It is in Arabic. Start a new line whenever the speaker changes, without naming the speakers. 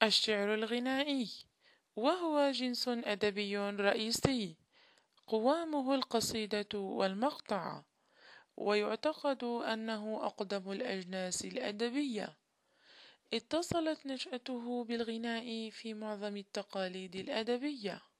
الشعر الغنائي وهو جنس أدبي رئيسي قوامه القصيدة والمقطع، ويعتقد أنه أقدم الأجناس الأدبية. اتصلت نشأته بالغناء في معظم التقاليد الأدبية،